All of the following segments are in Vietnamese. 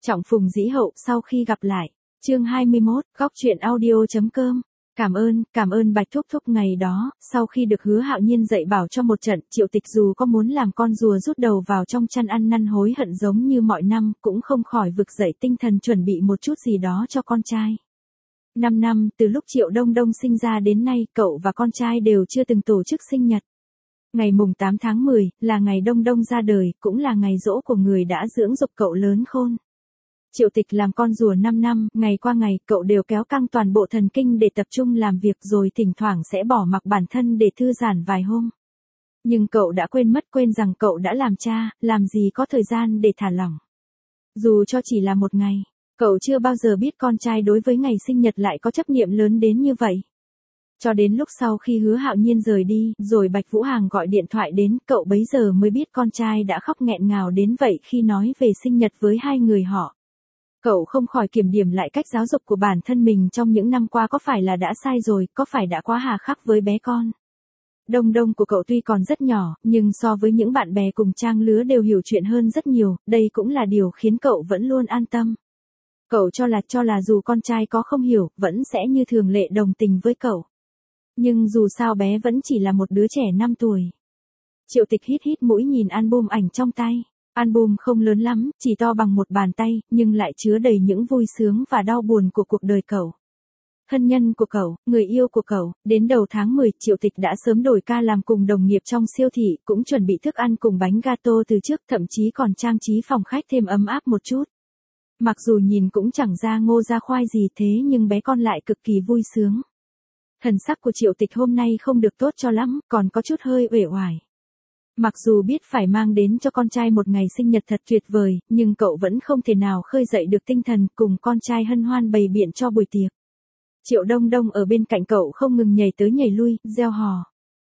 Trọng phùng dĩ hậu sau khi gặp lại. Chương 21, góc truyện audio.com. Cảm ơn Bạch Thúc Thúc ngày đó, sau khi được Hứa Hạo Nhiên dạy bảo cho một trận, Triệu Tịch dù có muốn làm con rùa rút đầu vào trong chăn ăn năn hối hận giống như mọi năm, cũng không khỏi vực dậy tinh thần chuẩn bị một chút gì đó cho con trai. 5 năm, từ lúc Triệu Đông Đông sinh ra đến nay, cậu và con trai đều chưa từng tổ chức sinh nhật. Ngày mùng 8 tháng 10, là ngày Đông Đông ra đời, cũng là ngày giỗ của người đã dưỡng dục cậu lớn khôn. Triệu Tịch làm con rùa 5 năm, ngày qua ngày, cậu đều kéo căng toàn bộ thần kinh để tập trung làm việc rồi thỉnh thoảng sẽ bỏ mặc bản thân để thư giãn vài hôm. Nhưng cậu đã quên rằng cậu đã làm cha, làm gì có thời gian để thả lỏng. Dù cho chỉ là một ngày, cậu chưa bao giờ biết con trai đối với ngày sinh nhật lại có chấp niệm lớn đến như vậy. Cho đến lúc sau khi Hứa Hạo Nhiên rời đi, rồi Bạch Vũ Hàng gọi điện thoại đến, cậu bấy giờ mới biết con trai đã khóc nghẹn ngào đến vậy khi nói về sinh nhật với hai người họ. Cậu không khỏi kiểm điểm lại cách giáo dục của bản thân mình trong những năm qua có phải là đã sai rồi, có phải đã quá hà khắc với bé con. Đông Đông của cậu tuy còn rất nhỏ, nhưng so với những bạn bè cùng trang lứa đều hiểu chuyện hơn rất nhiều, đây cũng là điều khiến cậu vẫn luôn an tâm. Cậu cho là dù con trai có không hiểu, vẫn sẽ như thường lệ đồng tình với cậu. Nhưng dù sao bé vẫn chỉ là một đứa trẻ 5 tuổi. Triệu Tịch hít mũi nhìn album ảnh trong tay. Album không lớn lắm, chỉ to bằng một bàn tay, nhưng lại chứa đầy những vui sướng và đau buồn của cuộc đời cậu. Thân nhân của cậu, người yêu của cậu, đến đầu tháng 10, Triệu Tịch đã sớm đổi ca làm cùng đồng nghiệp trong siêu thị, cũng chuẩn bị thức ăn cùng bánh gato từ trước, thậm chí còn trang trí phòng khách thêm ấm áp một chút. Mặc dù nhìn cũng chẳng ra ngô ra khoai gì thế nhưng bé con lại cực kỳ vui sướng. Thần sắc của Triệu Tịch hôm nay không được tốt cho lắm, còn có chút hơi uể oải. Mặc dù biết phải mang đến cho con trai một ngày sinh nhật thật tuyệt vời, nhưng cậu vẫn không thể nào khơi dậy được tinh thần cùng con trai hân hoan bày biện cho buổi tiệc. Triệu Đông Đông ở bên cạnh cậu không ngừng nhảy tới nhảy lui, reo hò.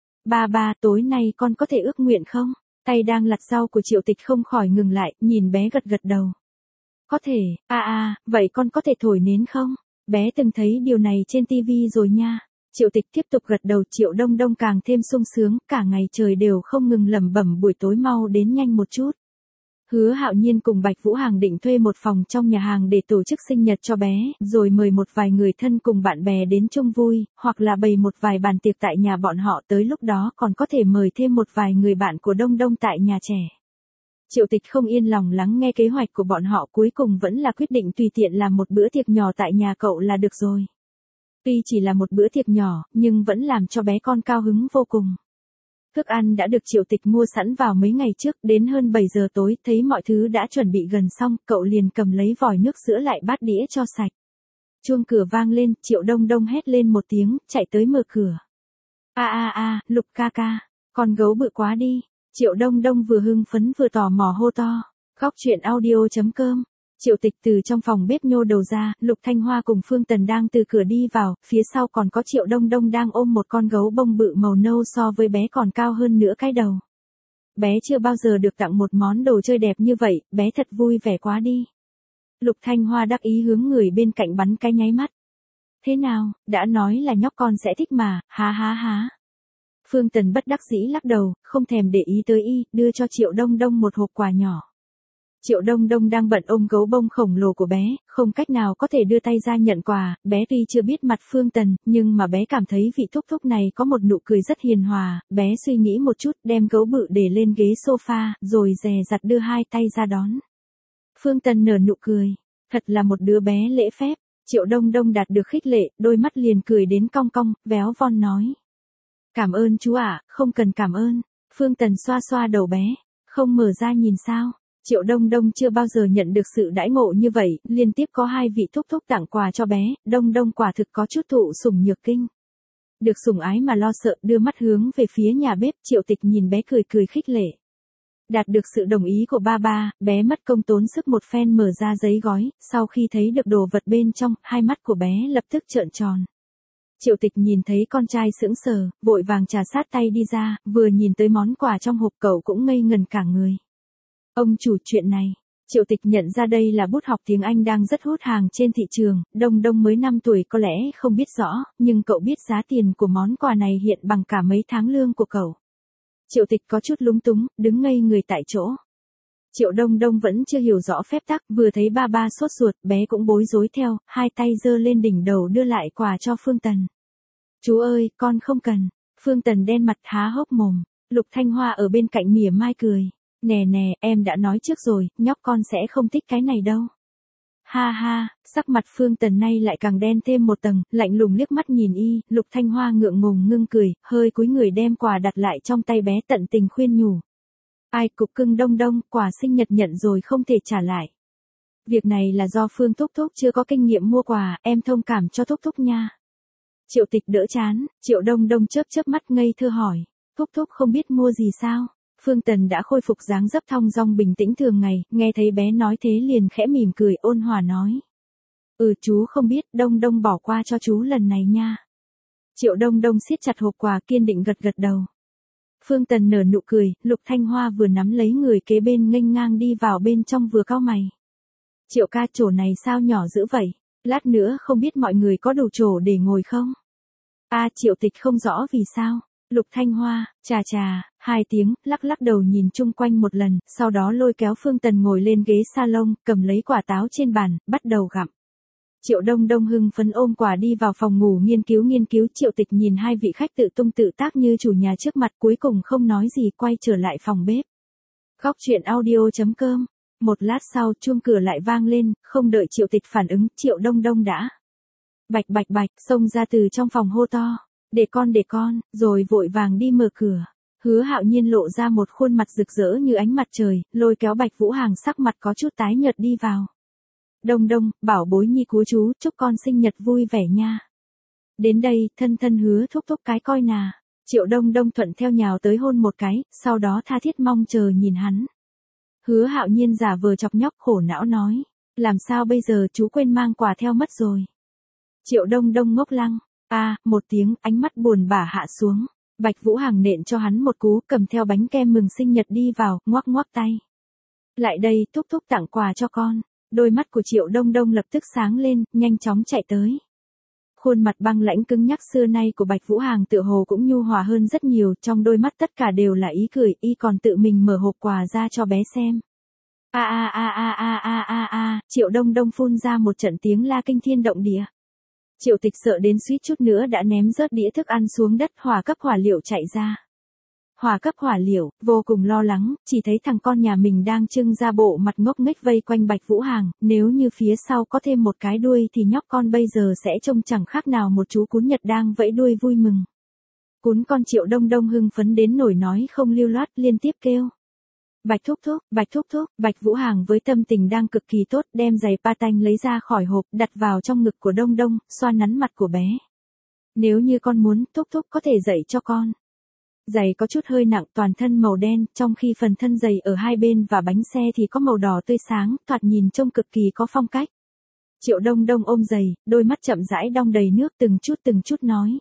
Ba, tối nay con có thể ước nguyện không? Tay đang lặt rau của Triệu Tịch không khỏi ngừng lại, nhìn bé gật đầu. Có thể, vậy con có thể thổi nến không? Bé từng thấy điều này trên tivi rồi nha. Triệu Tịch tiếp tục gật đầu, Triệu Đông Đông càng thêm sung sướng, cả ngày trời đều không ngừng lẩm bẩm buổi tối mau đến nhanh một chút. Hứa Hạo Nhiên cùng Bạch Vũ Hàng định thuê một phòng trong nhà hàng để tổ chức sinh nhật cho bé, rồi mời một vài người thân cùng bạn bè đến chung vui, hoặc là bày một vài bàn tiệc tại nhà bọn họ, tới lúc đó còn có thể mời thêm một vài người bạn của Đông Đông tại nhà trẻ. Triệu Tịch không yên lòng lắng nghe kế hoạch của bọn họ, cuối cùng vẫn là quyết định tùy tiện làm một bữa tiệc nhỏ tại nhà cậu là được rồi. Tuy chỉ là một bữa tiệc nhỏ, nhưng vẫn làm cho bé con cao hứng vô cùng. Thức ăn đã được Triệu Tịch mua sẵn vào mấy ngày trước, đến hơn 7 giờ tối, thấy mọi thứ đã chuẩn bị gần xong, cậu liền cầm lấy vòi nước sữa lại bát đĩa cho sạch. Chuông cửa vang lên, Triệu Đông Đông hét lên một tiếng, chạy tới mở cửa. Lục ca ca, con gấu bự quá đi. Triệu Đông Đông vừa hưng phấn vừa tò mò hô to. Góc truyện audio.com. Triệu Tịch từ trong phòng bếp nhô đầu ra, Lục Thanh Hoa cùng Phương Tần đang từ cửa đi vào, phía sau còn có Triệu Đông Đông đang ôm một con gấu bông bự màu nâu so với bé còn cao hơn nửa cái đầu. Bé chưa bao giờ được tặng một món đồ chơi đẹp như vậy, bé thật vui vẻ quá đi. Lục Thanh Hoa đắc ý hướng người bên cạnh bắn cái nháy mắt. Thế nào, đã nói là nhóc con sẽ thích mà, há. Phương Tần bất đắc dĩ lắc đầu, không thèm để ý tới đưa cho Triệu Đông Đông một hộp quà nhỏ. Triệu Đông Đông đang bận ôm gấu bông khổng lồ của bé, không cách nào có thể đưa tay ra nhận quà, bé tuy chưa biết mặt Phương Tần, nhưng mà bé cảm thấy vị thúc thúc này có một nụ cười rất hiền hòa, bé suy nghĩ một chút, đem gấu bự để lên ghế sofa, rồi dè dặt đưa hai tay ra đón. Phương Tần nở nụ cười, thật là một đứa bé lễ phép. Triệu Đông Đông đạt được khích lệ, đôi mắt liền cười đến cong cong, véo von nói. Cảm ơn chú ạ, không cần cảm ơn. Phương Tần xoa xoa đầu bé, không mở ra nhìn sao. Triệu Đông Đông chưa bao giờ nhận được sự đãi ngộ như vậy, liên tiếp có hai vị thúc thúc tặng quà cho bé, Đông Đông quả thực có chút thụ sủng nhược kinh. Được sủng ái mà lo sợ, đưa mắt hướng về phía nhà bếp, Triệu Tịch nhìn bé cười khích lệ. Đạt được sự đồng ý của ba, bé mất công tốn sức một phen mở ra giấy gói, sau khi thấy được đồ vật bên trong, hai mắt của bé lập tức trợn tròn. Triệu Tịch nhìn thấy con trai sững sờ, vội vàng trà sát tay đi ra, vừa nhìn tới món quà trong hộp cậu cũng ngây ngần cả người. Ông chủ, chuyện này, Triệu Tịch nhận ra đây là bút học tiếng Anh đang rất hút hàng trên thị trường, Đông Đông mới 5 tuổi có lẽ không biết rõ, nhưng cậu biết giá tiền của món quà này hiện bằng cả mấy tháng lương của cậu. Triệu Tịch có chút lúng túng, đứng ngây người tại chỗ. Triệu Đông Đông vẫn chưa hiểu rõ phép tắc, vừa thấy ba ba sốt ruột, bé cũng bối rối theo, hai tay giơ lên đỉnh đầu đưa lại quà cho Phương Tần. Chú ơi, con không cần. Phương Tần đen mặt há hốc mồm. Lục Thanh Hoa ở bên cạnh mỉa mai cười. Nè nè, em đã nói trước rồi, nhóc con sẽ không thích cái này đâu. Ha ha, sắc mặt Phương Tần nay lại càng đen thêm một tầng, lạnh lùng liếc mắt nhìn y, Lục Thanh Hoa ngượng ngùng ngưng cười, hơi cúi người đem quà đặt lại trong tay bé tận tình khuyên nhủ. Ai cục cưng Đông Đông, quà sinh nhật nhận rồi không thể trả lại. Việc này là do Phương Thúc Thúc chưa có kinh nghiệm mua quà, em thông cảm cho Thúc Thúc nha. Triệu Tịch đỡ chán, Triệu Đông Đông chớp chớp mắt ngây thơ hỏi, Thúc Thúc không biết mua gì sao? Phương Tần đã khôi phục dáng dấp thong dong bình tĩnh thường ngày, nghe thấy bé nói thế liền khẽ mỉm cười ôn hòa nói. Chú không biết, Đông Đông bỏ qua cho chú lần này nha. Triệu Đông Đông siết chặt hộp quà kiên định gật gật đầu. Phương Tần nở nụ cười, Lục Thanh Hoa vừa nắm lấy người kế bên nghênh ngang đi vào bên trong vừa cau mày. Triệu ca, chỗ này sao nhỏ dữ vậy? Lát nữa không biết mọi người có đủ chỗ để ngồi không? Triệu Tịch không rõ vì sao. Lục Thanh Hoa, chà chà, hai tiếng, lắc lắc đầu nhìn chung quanh một lần, sau đó lôi kéo Phương Tần ngồi lên ghế salon, cầm lấy quả táo trên bàn, bắt đầu gặm. Triệu Đông Đông hưng phấn ôm quà đi vào phòng ngủ nghiên cứu, Triệu Tịch nhìn hai vị khách tự tung tự tác như chủ nhà trước mặt cuối cùng không nói gì quay trở lại phòng bếp. Góc truyện audio.com. Một lát sau chuông cửa lại vang lên, không đợi Triệu Tịch phản ứng, Triệu Đông Đông đã bạch bạch bạch xông ra từ trong phòng hô to. Để con, rồi vội vàng đi mở cửa. Hứa Hạo Nhiên lộ ra một khuôn mặt rực rỡ như ánh mặt trời, lôi kéo Bạch Vũ Hàng sắc mặt có chút tái nhợt đi vào. Đông Đông, bảo bối nhi của chú, chúc con sinh nhật vui vẻ nha. Đến đây, thân thân hứa thúc thúc cái coi nà. Triệu Đông Đông thuận theo nhào tới hôn một cái, sau đó tha thiết mong chờ nhìn hắn. Hứa Hạo Nhiên giả vờ chọc nhóc khổ não nói. Làm sao bây giờ chú quên mang quà theo mất rồi. Triệu Đông Đông ngốc lăng. Một tiếng, ánh mắt buồn bã hạ xuống. Bạch Vũ Hàng nện cho hắn một cú, cầm theo bánh kem mừng sinh nhật đi vào, ngoắc ngoắc tay. Lại đây, thúc thúc tặng quà cho con. Đôi mắt của Triệu Đông Đông lập tức sáng lên, nhanh chóng chạy tới. Khuôn mặt băng lãnh cứng nhắc xưa nay của Bạch Vũ Hàng tựa hồ cũng nhu hòa hơn rất nhiều, trong đôi mắt tất cả đều là ý cười, y còn tự mình mở hộp quà ra cho bé xem. Triệu Đông Đông phun ra một trận tiếng la kinh thiên động địa. Triệu Tịch sợ đến suýt chút nữa đã ném rớt đĩa thức ăn xuống đất, Hỏa Cấp Hỏa Liệu chạy ra. Hỏa Cấp Hỏa Liệu, vô cùng lo lắng, chỉ thấy thằng con nhà mình đang trưng ra bộ mặt ngốc nghếch vây quanh Bạch Vũ Hàng, nếu như phía sau có thêm một cái đuôi thì nhóc con bây giờ sẽ trông chẳng khác nào một chú cún Nhật đang vẫy đuôi vui mừng. Cún con Triệu Đông Đông hưng phấn đến nổi nói không lưu loát, liên tiếp kêu. Bạch thúc thúc, Bạch Vũ Hàng với tâm tình đang cực kỳ tốt, đem giày patin lấy ra khỏi hộp, đặt vào trong ngực của Đông Đông, xoa nắn mặt của bé. Nếu như con muốn, thúc thúc có thể dạy cho con. Giày có chút hơi nặng, toàn thân màu đen, trong khi phần thân giày ở hai bên và bánh xe thì có màu đỏ tươi sáng, thoạt nhìn trông cực kỳ có phong cách. Triệu Đông Đông ôm giày, đôi mắt chậm rãi đong đầy nước từng chút nói.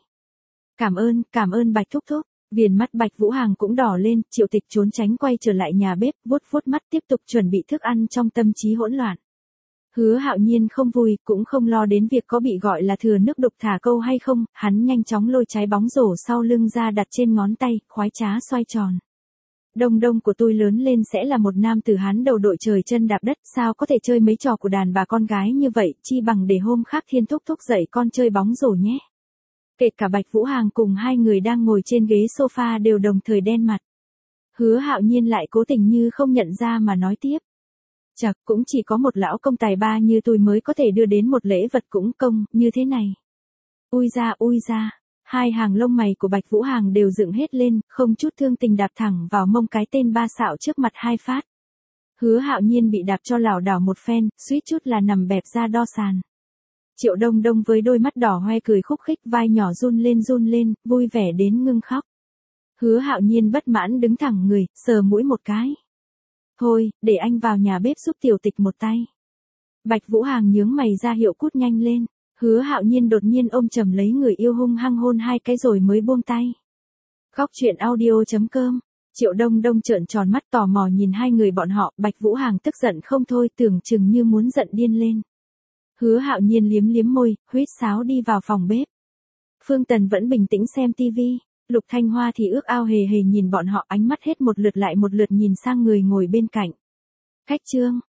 Cảm ơn Bạch thúc thúc. Viền mắt Bạch Vũ Hàng cũng đỏ lên, Triệu Tịch trốn tránh quay trở lại nhà bếp, vuốt mắt tiếp tục chuẩn bị thức ăn trong tâm trí hỗn loạn. Hứa Hạo Nhiên không vui, cũng không lo đến việc có bị gọi là thừa nước đục thả câu hay không, hắn nhanh chóng lôi trái bóng rổ sau lưng ra đặt trên ngón tay, khoái trá xoay tròn. Đông Đông của tôi lớn lên sẽ là một nam tử Hán đầu đội trời chân đạp đất, sao có thể chơi mấy trò của đàn bà con gái như vậy, chi bằng để hôm khác Thiên thúc thúc dạy con chơi bóng rổ nhé. Kể cả Bạch Vũ Hàng cùng hai người đang ngồi trên ghế sofa đều đồng thời đen mặt. Hứa Hạo Nhiên lại cố tình như không nhận ra mà nói tiếp. Chật, cũng chỉ có một lão công tài ba như tôi mới có thể đưa đến một lễ vật cũng công, như thế này. Ui ra, hai hàng lông mày của Bạch Vũ Hàng đều dựng hết lên, không chút thương tình đạp thẳng vào mông cái tên ba xạo trước mặt hai phát. Hứa Hạo Nhiên bị đạp cho lảo đảo một phen, suýt chút là nằm bẹp ra đo sàn. Triệu Đông Đông với đôi mắt đỏ hoe cười khúc khích, vai nhỏ run lên, vui vẻ đến ngưng khóc. Hứa Hạo Nhiên bất mãn đứng thẳng người, sờ mũi một cái. Thôi, để anh vào nhà bếp giúp Tiểu Tịch một tay. Bạch Vũ Hàng nhướng mày ra hiệu cút nhanh lên. Hứa Hạo Nhiên đột nhiên ôm chầm lấy người yêu hung hăng hôn hai cái rồi mới buông tay. Góc truyện audio.com. Triệu Đông Đông trợn tròn mắt tò mò nhìn hai người bọn họ, Bạch Vũ Hàng tức giận không thôi, tưởng chừng như muốn giận điên lên. Hứa Hạo Nhiên liếm môi, huýt sáo đi vào phòng bếp. Phương Tần vẫn bình tĩnh xem tivi, Lục Thanh Hoa thì ước ao hề nhìn bọn họ, ánh mắt hết một lượt lại một lượt nhìn sang người ngồi bên cạnh. Khách Trương,